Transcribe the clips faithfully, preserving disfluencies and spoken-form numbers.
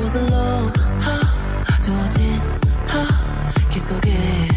was alone. 두어진 길 속에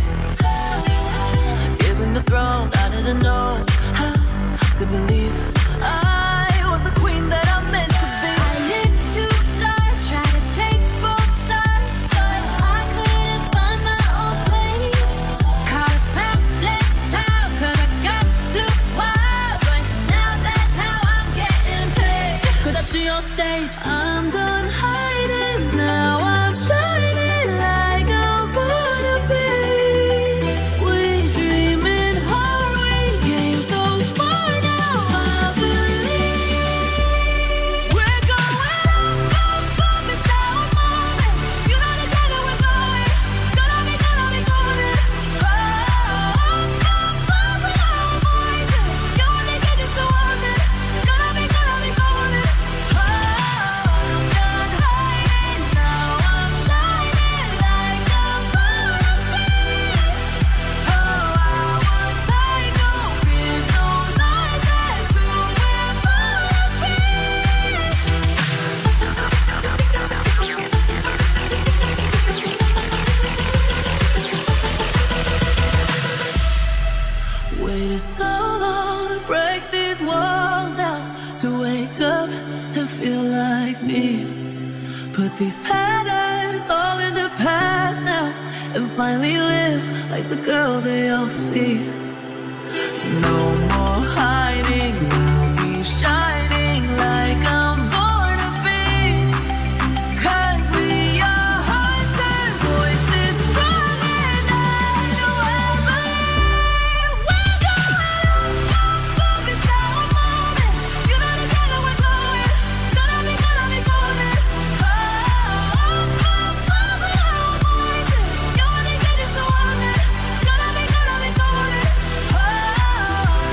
given the throne, I didn't know how to believe I was the queen that I meant to be. I lived two lives, tried to take both sides, but I couldn't find my own place. Caught a pamphlet child, 'cause I got too wild, but now that's how I'm getting paid. 끝없이 on stage, I'm done hiding, now I'm shining like I'm born to be. We dreaming hard, we came so far, now I believe. We're going up, up, up, it's our moment. You know the day that we're going. Gonna be, gonna be golden. Oh, up, up, up with our voices. You only get just to want it. Gonna be, gonna be golden. Oh, I'm done hiding, now I'm shining like I'm born to be. Oh, I was tight, no fears, no lies, and soon we're born to be. waited so long to break these walls down, to wake up and feel like me. Put these patterns all in the past now, and finally live like the girl they all see. No more hiding, I'll be shining like I'm born to be. 'Cause we are hunters, voices strong, and I know I believe. We're going up, up, up, it's our moment. You know the day that we're going. Gonna be, gonna be golden. Oh, up, up, up with our voices. You only get just to want it. Gonna be, gonna be golden. Oh,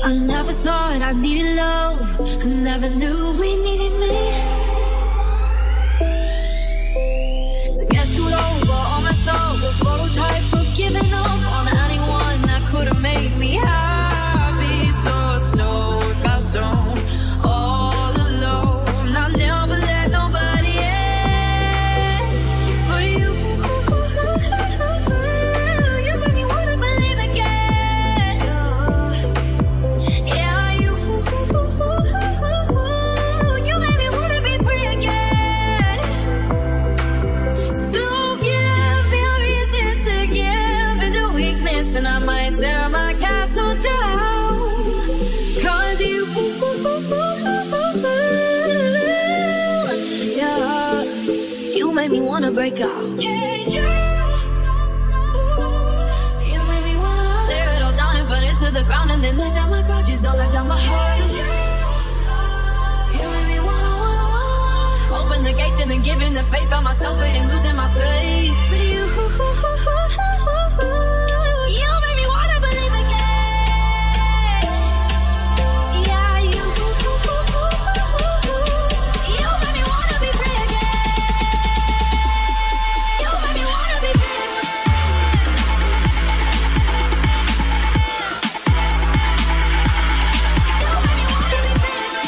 I never thought I needed love. I never knew we needed me. To get screwed over, all messed up, the prototype of giving up on anyone that could have made me happy. So stone by stone, all alone. I never let nobody in, but you, you made me wanna believe again. Yeah, you, you made me wanna be free again. So give me a reason to give into weakness, and I might tear my castle down. Cause you, yeah, you made me wanna break out. Yeah, you, you made me wanna tear it all down and burn it to the ground, and then let down my guard. Just don't let down my heart. You made me wanna, wanna, wanna open the gates and then giving the faith. Found myself waiting, losing my faith. But you, you made me wanna believe again. Yeah, you, you made me wanna be free again. You made me wanna be free again. You made me wanna be free again.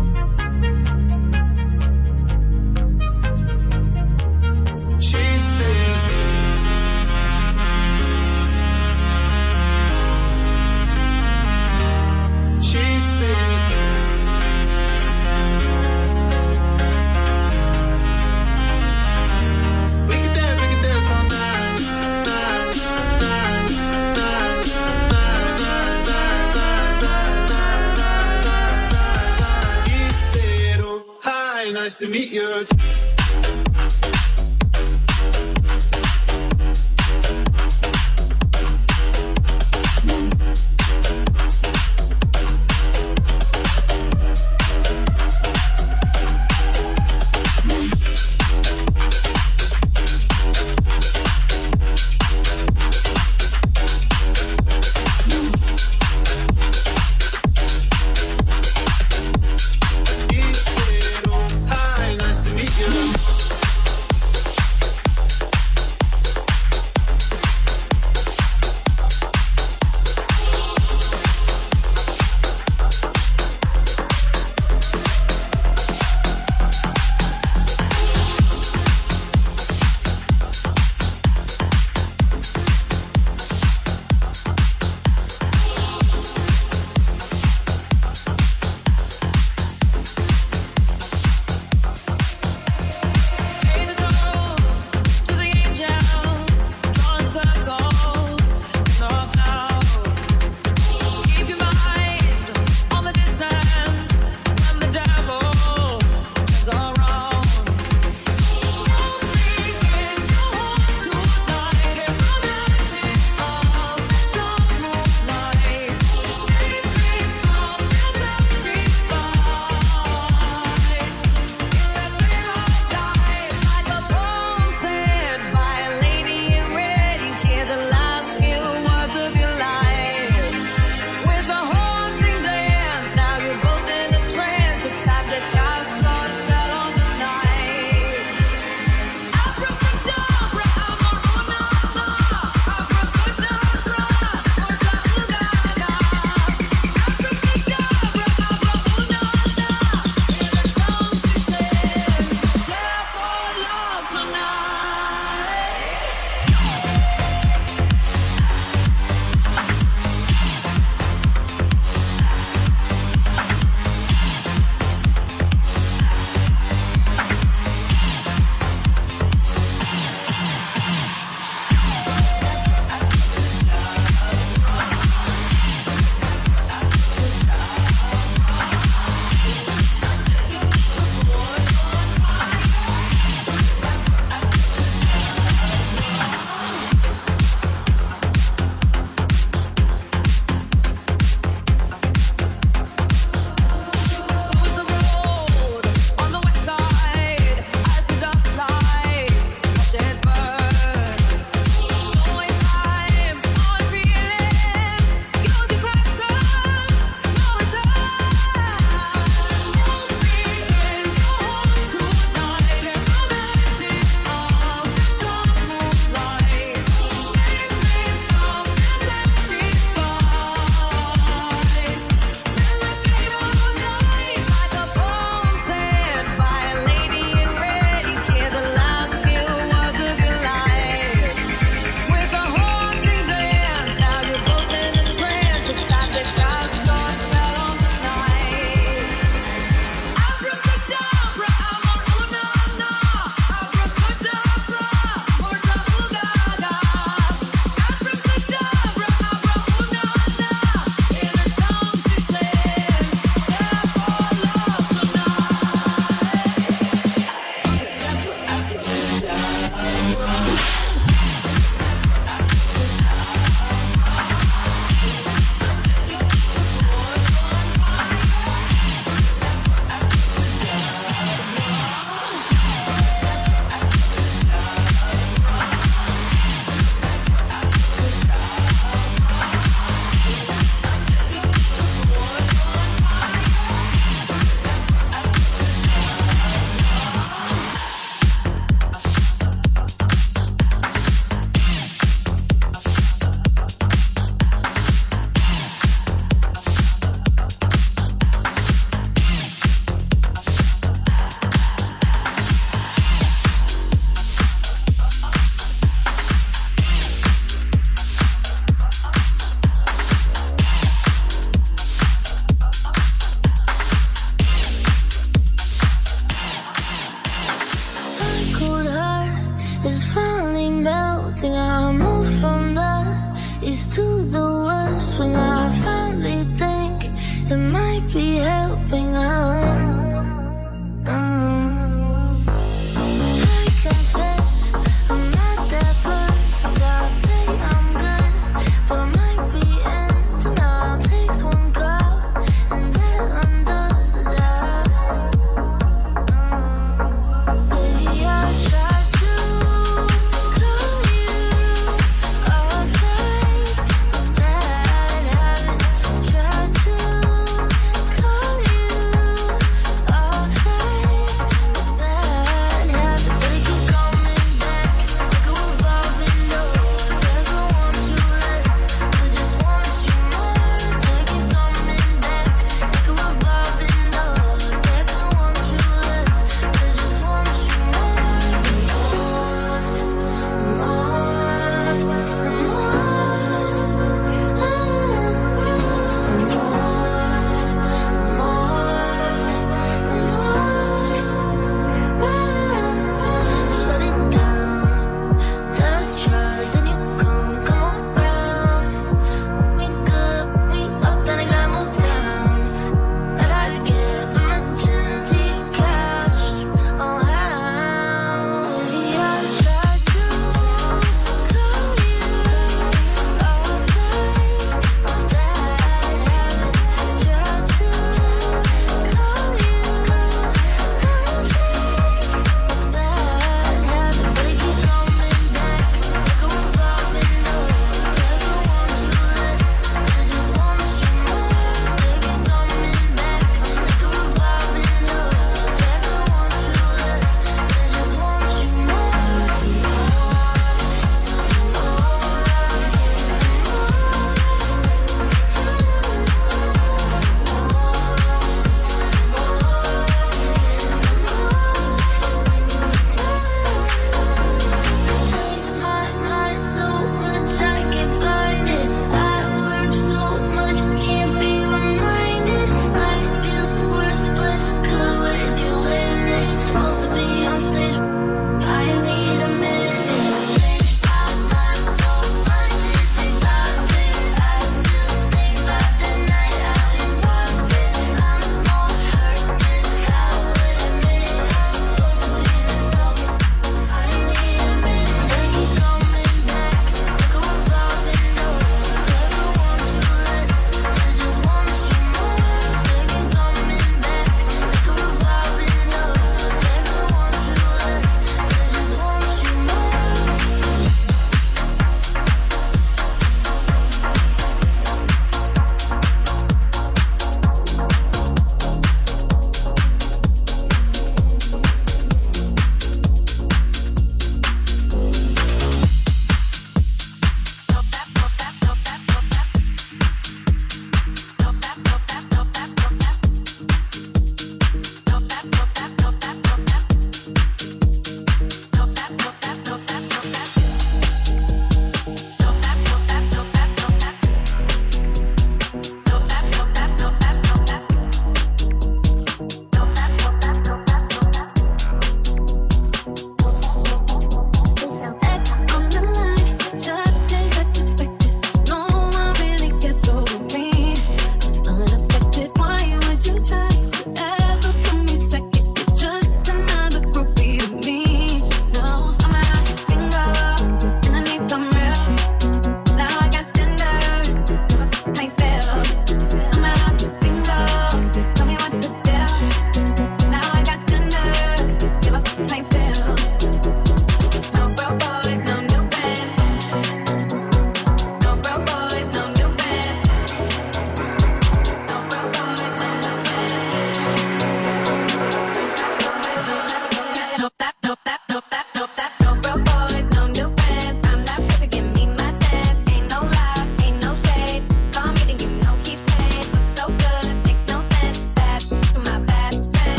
She said nice to meet you. You said, oh, hi, nice to meet you.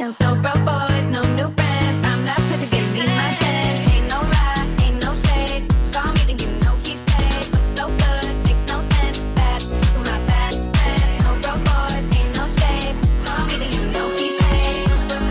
No, no broke boys, no new friends. I'm that bitch who give me my ten. Ain't no lie, ain't no shade. Call me, then you know he paid. Looks so good, makes no sense. Bad, my bad friends. No broke boys, ain't no shade. Call me, then you know he paid.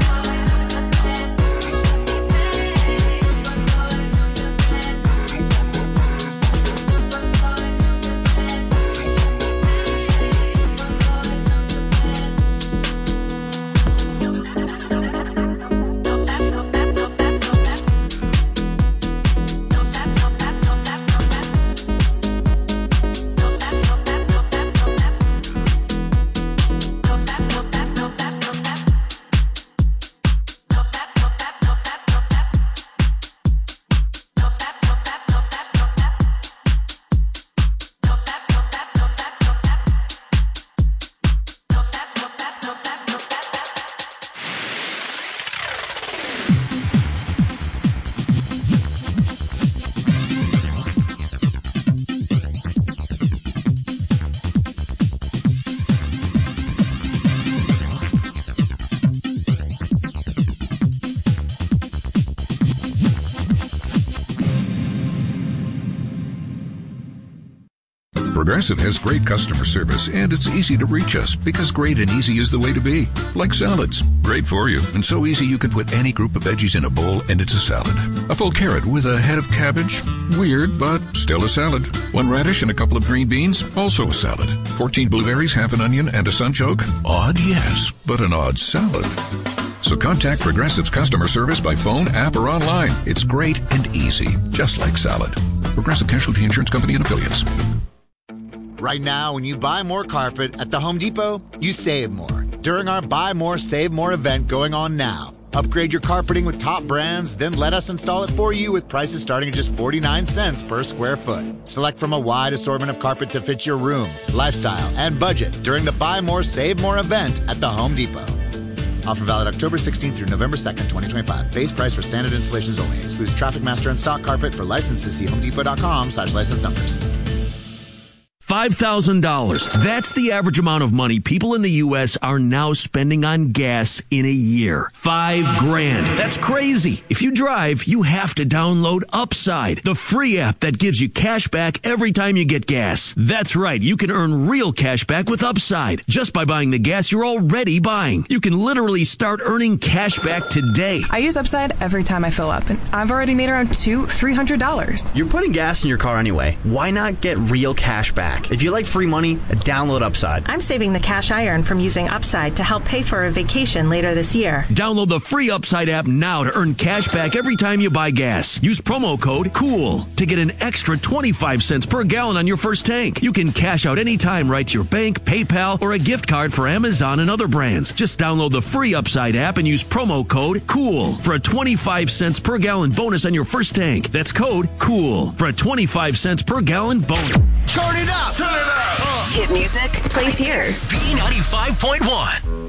Progressive has great customer service, and it's easy to reach us because great and easy is the way to be. Like salads. Great for you, and so easy you can put any group of veggies in a bowl and it's a salad. A full carrot with a head of cabbage? Weird, but still a salad. One radish and a couple of green beans? Also a salad. Fourteen blueberries, half an onion, and a sunchoke? Odd, yes, but an odd salad. So contact Progressive's customer service by phone, app, or online. It's great and easy, just like salad. Progressive Casualty Insurance Company and Affiliates. Right now, when you buy more carpet at the Home Depot, you save more during our Buy More, Save More event going on now. Upgrade your carpeting with top brands, then let us install it for you with prices starting at just forty-nine cents per square foot. Select from a wide assortment of carpet to fit your room, lifestyle, and budget during the Buy More, Save More event at the Home Depot. Offer valid October sixteenth through November second, twenty twenty-five. Base price for standard installations only. Excludes Traffic Master and stock carpet. For licenses, see homedepot.com slash license numbers. five thousand dollars. That's the average amount of money people in the U S are now spending on gas in a year. Five grand. That's crazy. If you drive, you have to download Upside, the free app that gives you cash back every time you get gas. That's right. You can earn real cash back with Upside just by buying the gas you're already buying. You can literally start earning cash back today. I use Upside every time I fill up, and I've already made around two, three hundred dollars. You're putting gas in your car anyway. Why not get real cash back? If you like free money, download Upside. I'm saving the cash I earn from using Upside to help pay for a vacation later this year. Download the free Upside app now to earn cash back every time you buy gas. Use promo code COOL to get an extra twenty-five cents per gallon on your first tank. You can cash out anytime right to your bank, PayPal, or a gift card for Amazon and other brands. Just download the free Upside app and use promo code COOL for a twenty-five cents per gallon bonus on your first tank. That's code COOL for a twenty-five cents per gallon bonus. Turn it up! Turn it up! Hit music plays here. B ninety-five point one.